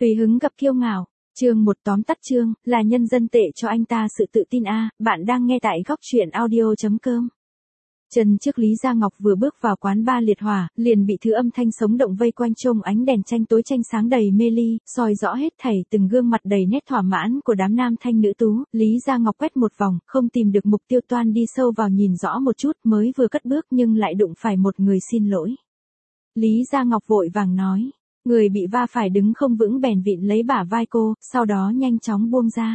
Tùy hứng gặp kiêu ngạo. Chương 1 tóm tắt chương, là nhân dân tệ cho anh ta sự tự tin a. Bạn đang nghe tại góc truyện audio.com. Chân trước Lý Gia Ngọc vừa bước vào quán bar liệt hỏa, liền bị thứ âm thanh sống động vây quanh trông ánh đèn tranh tối tranh sáng đầy mê ly, soi rõ hết thảy từng gương mặt đầy nét thỏa mãn của đám nam thanh nữ tú. Lý Gia Ngọc quét một vòng, không tìm được mục tiêu, toan đi sâu vào nhìn rõ một chút, mới vừa cất bước nhưng lại đụng phải một người xin lỗi. Lý Gia Ngọc vội vàng nói. Người bị va phải đứng không vững bèn vịn lấy bả vai cô, sau đó nhanh chóng buông ra.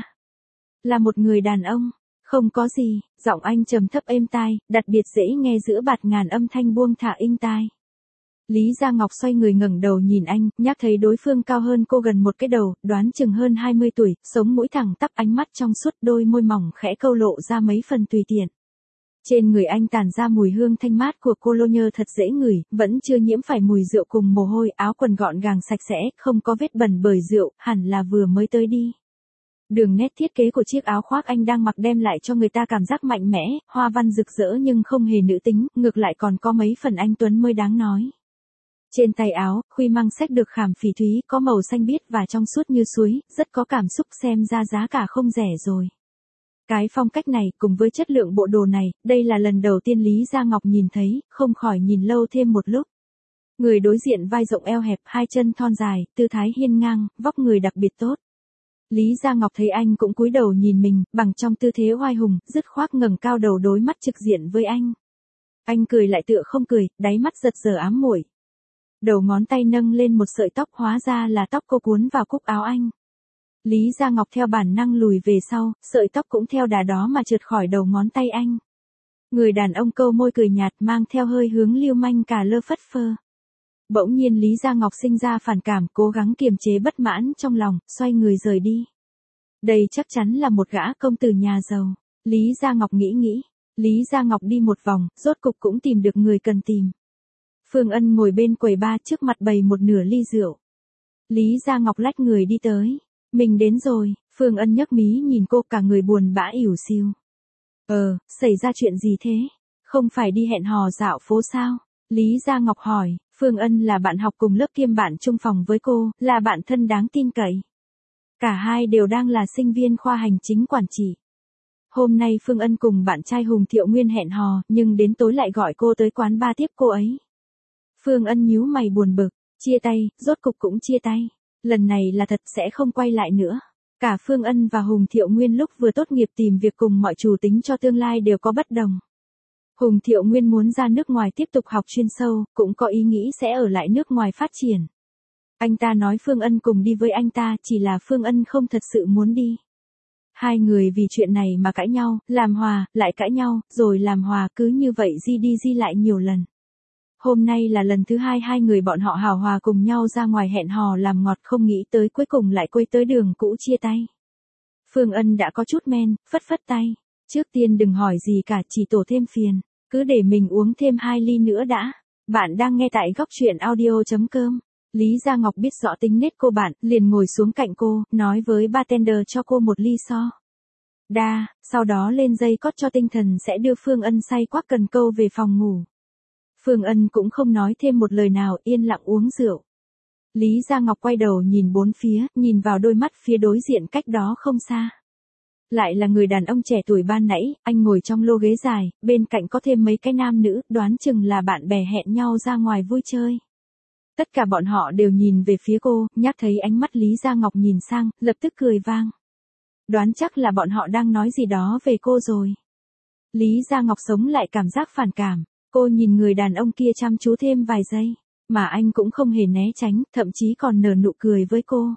Là một người đàn ông. Không có gì, giọng anh trầm thấp êm tai, đặc biệt dễ nghe giữa bạt ngàn âm thanh buông thả inh tai. Lý Gia Ngọc xoay người ngẩng đầu nhìn anh, nhắc thấy đối phương cao hơn cô gần một cái đầu, đoán chừng hơn 20 tuổi, sống mũi thẳng tắp, ánh mắt trong suốt, đôi môi mỏng khẽ câu lộ ra mấy phần tùy tiện. Trên người anh tản ra mùi hương thanh mát của cologne thật dễ ngửi, vẫn chưa nhiễm phải mùi rượu cùng mồ hôi, áo quần gọn gàng sạch sẽ, không có vết bẩn bởi rượu, hẳn là vừa mới tới đi. Đường nét thiết kế của chiếc áo khoác anh đang mặc đem lại cho người ta cảm giác mạnh mẽ, hoa văn rực rỡ nhưng không hề nữ tính, ngược lại còn có mấy phần anh tuấn mới đáng nói. Trên tay áo, khuy măng sách được khảm phỉ thúy, có màu xanh biếc và trong suốt như suối, rất có cảm xúc, xem ra giá cả không rẻ rồi. Cái phong cách này, cùng với chất lượng bộ đồ này, đây là lần đầu tiên Lý Gia Ngọc nhìn thấy, không khỏi nhìn lâu thêm một lúc. Người đối diện vai rộng eo hẹp, hai chân thon dài, tư thái hiên ngang, vóc người đặc biệt tốt. Lý Gia Ngọc thấy anh cũng cúi đầu nhìn mình, bằng trong tư thế oai hùng, dứt khoát ngẩng cao đầu đối mắt trực diện với anh. Anh cười lại tựa không cười, đáy mắt giật giờ ám muội. Đầu ngón tay nâng lên một sợi tóc, hóa ra là tóc cô cuốn vào cúc áo anh. Lý Gia Ngọc theo bản năng lùi về sau, sợi tóc cũng theo đà đó mà trượt khỏi đầu ngón tay anh. Người đàn ông câu môi cười nhạt, mang theo hơi hướng lưu manh cả lơ phất phơ. Bỗng nhiên Lý Gia Ngọc sinh ra phản cảm, cố gắng kiềm chế bất mãn trong lòng, xoay người rời đi. Đây chắc chắn là một gã công tử nhà giàu. Lý Gia Ngọc nghĩ. Lý Gia Ngọc đi một vòng, rốt cục cũng tìm được người cần tìm. Phương Ân ngồi bên quầy bar, trước mặt bày một nửa ly rượu. Lý Gia Ngọc lách người đi tới. Mình đến rồi. Phương Ân nhấc mí nhìn cô, cả người buồn bã ỉu xìu. Xảy ra chuyện gì thế? Không phải đi hẹn hò dạo phố sao? Lý Gia Ngọc hỏi. Phương Ân là bạn học cùng lớp kiêm bạn chung phòng với cô, là bạn thân đáng tin cậy. Cả hai đều đang là sinh viên khoa hành chính quản trị. Hôm nay Phương Ân cùng bạn trai Hùng Thiệu Nguyên hẹn hò, nhưng đến tối lại gọi cô tới quán bar tiếp cô ấy. Phương Ân nhíu mày buồn bực, chia tay, rốt cục cũng chia tay. Lần này là thật, sẽ không quay lại nữa. Cả Phương Ân và Hùng Thiệu Nguyên lúc vừa tốt nghiệp tìm việc cùng mọi chủ tính cho tương lai đều có bất đồng. Hùng Thiệu Nguyên muốn ra nước ngoài tiếp tục học chuyên sâu, cũng có ý nghĩ sẽ ở lại nước ngoài phát triển. Anh ta nói Phương Ân cùng đi với anh ta, chỉ là Phương Ân không thật sự muốn đi. Hai người vì chuyện này mà cãi nhau, làm hòa, lại cãi nhau, rồi làm hòa, cứ như vậy di đi di lại nhiều lần. Hôm nay là lần thứ hai hai người bọn họ hào hòa cùng nhau ra ngoài hẹn hò làm ngọt, không nghĩ tới cuối cùng lại quay tới đường cũ chia tay. Phương Ân đã có chút men, phất phất tay. Trước tiên đừng hỏi gì cả, chỉ tổ thêm phiền. Cứ để mình uống thêm 2 ly nữa đã. Bạn đang nghe tại góc truyện audio.com. Lý Gia Ngọc biết rõ tính nết cô bạn, liền ngồi xuống cạnh cô, nói với bartender cho cô một ly so đa, sau đó lên dây cót cho tinh thần sẽ đưa Phương Ân say quắc cần câu về phòng ngủ. Phương Ân cũng không nói thêm một lời nào, yên lặng uống rượu. Lý Gia Ngọc quay đầu nhìn bốn phía, nhìn vào đôi mắt phía đối diện cách đó không xa. Lại là người đàn ông trẻ tuổi ban nãy, anh ngồi trong lô ghế dài, bên cạnh có thêm mấy cái nam nữ, đoán chừng là bạn bè hẹn nhau ra ngoài vui chơi. Tất cả bọn họ đều nhìn về phía cô, nhắc thấy ánh mắt Lý Gia Ngọc nhìn sang, lập tức cười vang. Đoán chắc là bọn họ đang nói gì đó về cô rồi. Lý Gia Ngọc sống lại cảm giác phản cảm, cô nhìn người đàn ông kia chăm chú thêm vài giây, mà anh cũng không hề né tránh, thậm chí còn nở nụ cười với cô.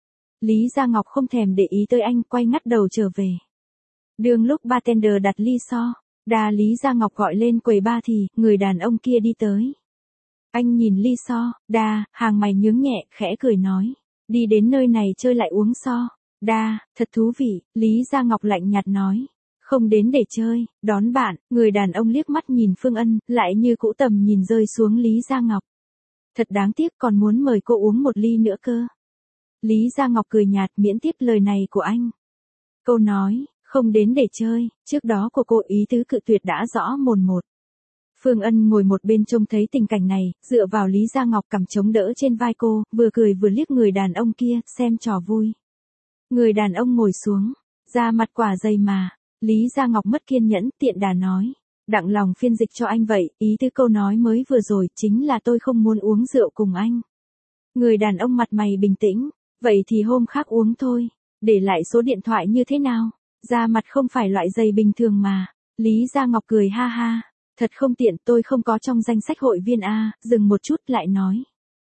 Lý Gia Ngọc không thèm để ý tới anh, quay ngắt đầu trở về. Đương lúc bartender đặt ly so đa Lý Gia Ngọc gọi lên quầy bar thì, người đàn ông kia đi tới. Anh nhìn ly so đa, hàng mày nhướng nhẹ, khẽ cười nói. Đi đến nơi này chơi lại uống so đa, thật thú vị. Lý Gia Ngọc lạnh nhạt nói. Không đến để chơi, đón bạn. Người đàn ông liếc mắt nhìn Phương Ân, lại như cũ tầm nhìn rơi xuống Lý Gia Ngọc. Thật đáng tiếc, còn muốn mời cô uống một ly nữa cơ. Lý Gia Ngọc cười nhạt, miễn tiếp lời này của anh. Câu nói, không đến để chơi, trước đó của cô ý tứ cự tuyệt đã rõ mồn một. Phương Ân ngồi một bên trông thấy tình cảnh này, dựa vào Lý Gia Ngọc cằm chống đỡ trên vai cô, vừa cười vừa liếc người đàn ông kia, xem trò vui. Người đàn ông ngồi xuống, da mặt quả dày mà. Lý Gia Ngọc mất kiên nhẫn, tiện đà nói. Đặng lòng phiên dịch cho anh vậy, ý tứ câu nói mới vừa rồi chính là tôi không muốn uống rượu cùng anh. Người đàn ông mặt mày bình tĩnh, vậy thì hôm khác uống thôi, để lại số điện thoại như thế nào? Da mặt không phải loại dày bình thường mà. Lý Gia Ngọc cười ha ha, thật không tiện, tôi không có trong danh sách hội viên a. Dừng một chút lại nói.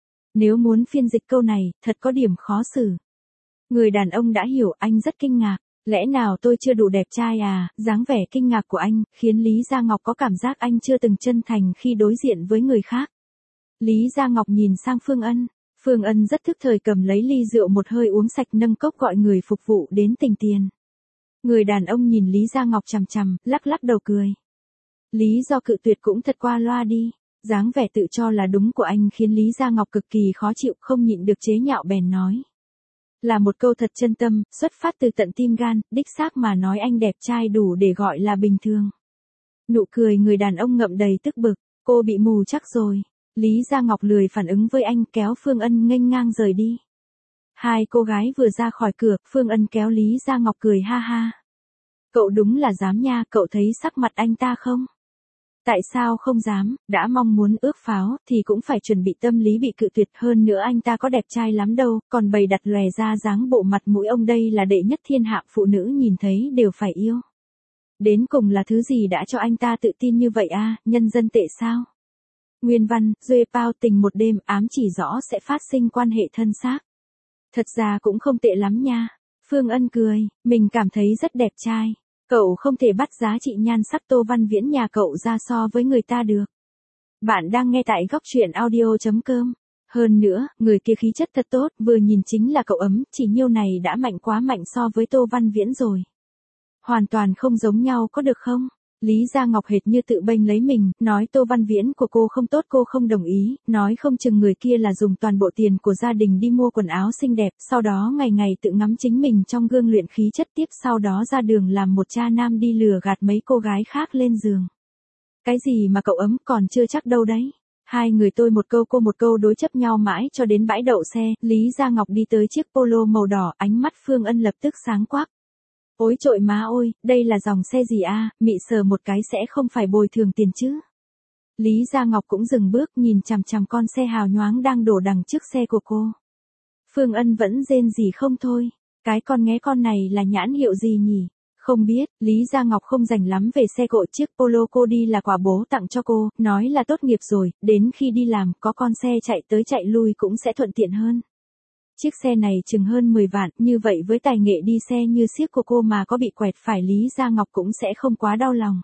Nếu muốn phiên dịch câu này, thật có điểm khó xử. Người đàn ông đã hiểu, anh rất kinh ngạc. Lẽ nào tôi chưa đủ đẹp trai à? Dáng vẻ kinh ngạc của anh, khiến Lý Gia Ngọc có cảm giác anh chưa từng chân thành khi đối diện với người khác. Lý Gia Ngọc nhìn sang Phương Ân. Phương Ân rất thức thời cầm lấy ly rượu một hơi uống sạch, nâng cốc gọi người phục vụ đến tỉnh tiền. Người đàn ông nhìn Lý Gia Ngọc chằm chằm, lắc lắc đầu cười. Lý do cự tuyệt cũng thật qua loa đi. Dáng vẻ tự cho là đúng của anh khiến Lý Gia Ngọc cực kỳ khó chịu, không nhịn được chế nhạo bèn nói. Là một câu thật chân tâm, xuất phát từ tận tim gan, đích xác mà nói anh đẹp trai đủ để gọi là bình thường. Nụ cười người đàn ông ngậm đầy tức bực, cô bị mù chắc rồi. Lý Gia Ngọc lười phản ứng với anh, kéo Phương Ân nghênh ngang rời đi. Hai cô gái vừa ra khỏi cửa, Phương Ân kéo Lý Gia Ngọc cười ha ha. Cậu đúng là dám nha, cậu thấy sắc mặt anh ta không? Tại sao không dám, đã mong muốn ước pháo thì cũng phải chuẩn bị tâm lý bị cự tuyệt, hơn nữa anh ta có đẹp trai lắm đâu, còn bày đặt lòe ra dáng bộ mặt mũi ông đây là đệ nhất thiên hạ, phụ nữ nhìn thấy đều phải yêu. Đến cùng là thứ gì đã cho anh ta tự tin như vậy a? Nhân dân tệ sao? Nguyên văn, Duy Pao tình một đêm, ám chỉ rõ sẽ phát sinh quan hệ thân xác. Thật ra cũng không tệ lắm nha. Phương Ân cười, mình cảm thấy rất đẹp trai. Cậu không thể bắt giá trị nhan sắc Tô Văn Viễn nhà cậu ra so với người ta được. Bạn đang nghe tại góc truyện audio.com. Hơn nữa, người kia khí chất thật tốt, vừa nhìn chính là cậu ấm, chỉ nhiêu này đã mạnh quá mạnh so với Tô Văn Viễn rồi. Hoàn toàn không giống nhau có được không? Lý Gia Ngọc hệt như tự bênh lấy mình, nói Tô Văn Viễn của cô không tốt, cô không đồng ý, nói không chừng người kia là dùng toàn bộ tiền của gia đình đi mua quần áo xinh đẹp, sau đó ngày ngày tự ngắm chính mình trong gương luyện khí chất, tiếp sau đó ra đường làm một cha nam đi lừa gạt mấy cô gái khác lên giường. Cái gì mà cậu ấm, còn chưa chắc đâu đấy. Hai người tôi một câu cô một câu đối chấp nhau mãi cho đến bãi đậu xe, Lý Gia Ngọc đi tới chiếc polo màu đỏ, ánh mắt Phương Ân lập tức sáng quắc. Ôi trội má ôi, đây là dòng xe gì a? Mị sờ một cái sẽ không phải bồi thường tiền chứ? Lý Gia Ngọc cũng dừng bước nhìn chằm chằm con xe hào nhoáng đang đổ đằng trước xe của cô. Phương Ân vẫn rên rỉ không thôi. Cái con nghé con này là nhãn hiệu gì nhỉ? Không biết, Lý Gia Ngọc không rành lắm về xe cộ, chiếc polo cô đi là quà bố tặng cho cô, nói là tốt nghiệp rồi, đến khi đi làm có con xe chạy tới chạy lui cũng sẽ thuận tiện hơn. Chiếc xe này chừng hơn 10 vạn, như vậy với tài nghệ đi xe như xiếc của cô mà có bị quẹt phải Lý Gia Ngọc cũng sẽ không quá đau lòng.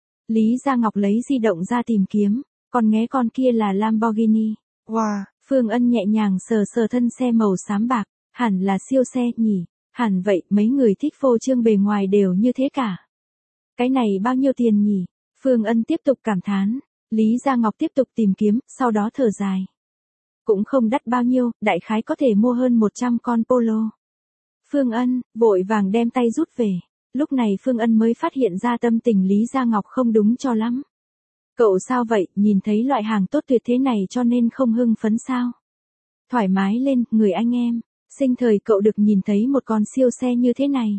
Lý Gia Ngọc lấy di động ra tìm kiếm, còn nghé con kia là Lamborghini. Wow, Phương Ân nhẹ nhàng sờ sờ thân xe màu xám bạc, hẳn là siêu xe nhỉ, hẳn vậy, mấy người thích phô trương bề ngoài đều như thế cả. Cái này bao nhiêu tiền nhỉ? Phương Ân tiếp tục cảm thán, Lý Gia Ngọc tiếp tục tìm kiếm, sau đó thở dài. Cũng không đắt bao nhiêu, đại khái có thể mua hơn 100 con polo. Phương Ân, vội vàng đem tay rút về. Lúc này Phương Ân mới phát hiện ra tâm tình Lý Gia Ngọc không đúng cho lắm. Cậu sao vậy, nhìn thấy loại hàng tốt tuyệt thế này cho nên không hưng phấn sao? Thoải mái lên, người anh em. Sinh thời cậu được nhìn thấy một con siêu xe như thế này.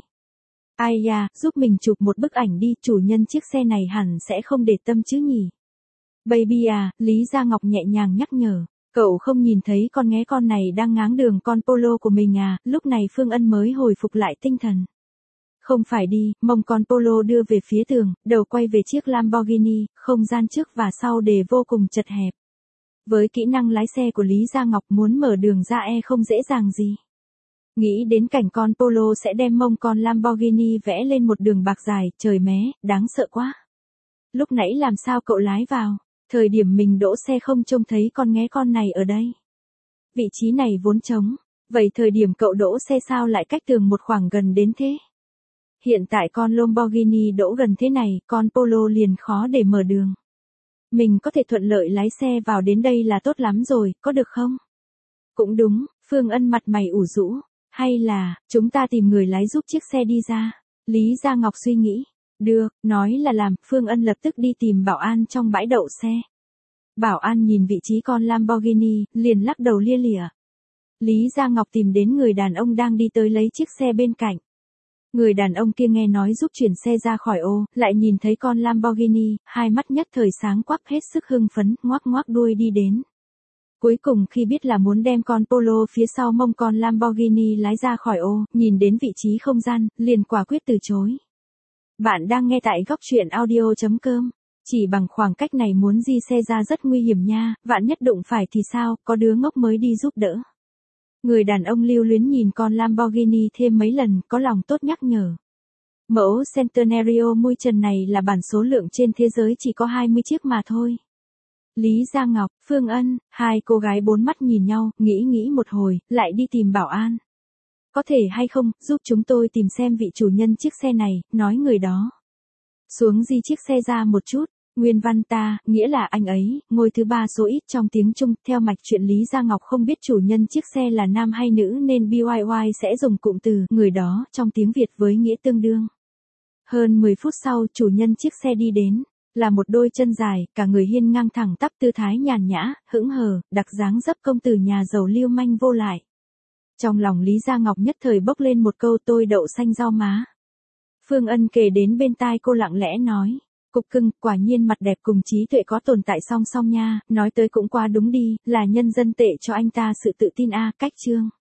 Ai da, giúp mình chụp một bức ảnh đi, chủ nhân chiếc xe này hẳn sẽ không để tâm chứ nhỉ? Baby à, Lý Gia Ngọc nhẹ nhàng nhắc nhở. Cậu không nhìn thấy con nghé con này đang ngáng đường con polo của mình à? Lúc này Phương Ân mới hồi phục lại tinh thần. Không phải đi, mông con polo đưa về phía tường, đầu quay về chiếc Lamborghini, không gian trước và sau đề vô cùng chật hẹp. Với kỹ năng lái xe của Lý Gia Ngọc muốn mở đường ra không dễ dàng gì. Nghĩ đến cảnh con polo sẽ đem mông con Lamborghini vẽ lên một đường bạc dài, trời mé, đáng sợ quá. Lúc nãy làm sao cậu lái vào? Thời điểm mình đỗ xe không trông thấy con nghé con này ở đây. Vị trí này vốn trống, vậy thời điểm cậu đỗ xe sao lại cách tường một khoảng gần đến thế? Hiện tại con Lamborghini đỗ gần thế này, con polo liền khó để mở đường. Mình có thể thuận lợi lái xe vào đến đây là tốt lắm rồi, có được không? Cũng đúng, Phương Ân mặt mày ủ rũ, hay là, chúng ta tìm người lái giúp chiếc xe đi ra. Lý Gia Ngọc suy nghĩ, Được, nói là làm, Phương Ân lập tức đi tìm bảo an trong bãi đậu xe. Bảo an nhìn vị trí con Lamborghini, liền lắc đầu lia lịa. Lý Gia Ngọc tìm đến người đàn ông đang đi tới lấy chiếc xe bên cạnh. Người đàn ông kia nghe nói giúp chuyển xe ra khỏi ô, lại nhìn thấy con Lamborghini, hai mắt nhất thời sáng quắc hết sức hưng phấn, ngoắc ngoắc đuôi đi đến. Cuối cùng khi biết là muốn đem con Polo phía sau mông con Lamborghini lái ra khỏi ô, nhìn đến vị trí không gian, liền quả quyết từ chối. Bạn đang nghe tại góc truyện audio.com. Chỉ bằng khoảng cách này muốn di xe ra rất nguy hiểm nha, vạn nhất đụng phải thì sao, có đứa ngốc mới đi giúp đỡ. Người đàn ông lưu luyến nhìn con Lamborghini thêm mấy lần, có lòng tốt nhắc nhở. Mẫu Centenario mui trần này là bản số lượng trên thế giới chỉ có 20 chiếc mà thôi. Lý Gia Ngọc, Phương Ân, hai cô gái bốn mắt nhìn nhau, nghĩ một hồi, lại đi tìm bảo an. Có thể hay không, giúp chúng tôi tìm xem vị chủ nhân chiếc xe này, nói người đó. Xuống di chiếc xe ra một chút, nguyên văn ta, nghĩa là anh ấy, ngôi thứ ba số ít trong tiếng Trung, theo mạch truyện Lý Gia Ngọc không biết chủ nhân chiếc xe là nam hay nữ nên BYY sẽ dùng cụm từ, người đó, trong tiếng Việt với nghĩa tương đương. Hơn 10 phút sau, chủ nhân chiếc xe đi đến, là một đôi chân dài, cả người hiên ngang thẳng tắp tư thái nhàn nhã, hững hờ, đặc dáng dấp công tử nhà giàu lưu manh vô lại. Trong lòng Lý Gia Ngọc nhất thời bốc lên một câu tôi đậu xanh rau má. Phương Ân kề đến bên tai cô lặng lẽ nói. Cục cưng, quả nhiên mặt đẹp cùng trí tuệ có tồn tại song song nha, nói tới cũng quá đúng đi, là nhân dân tệ cho anh ta sự tự tin a, cách chương.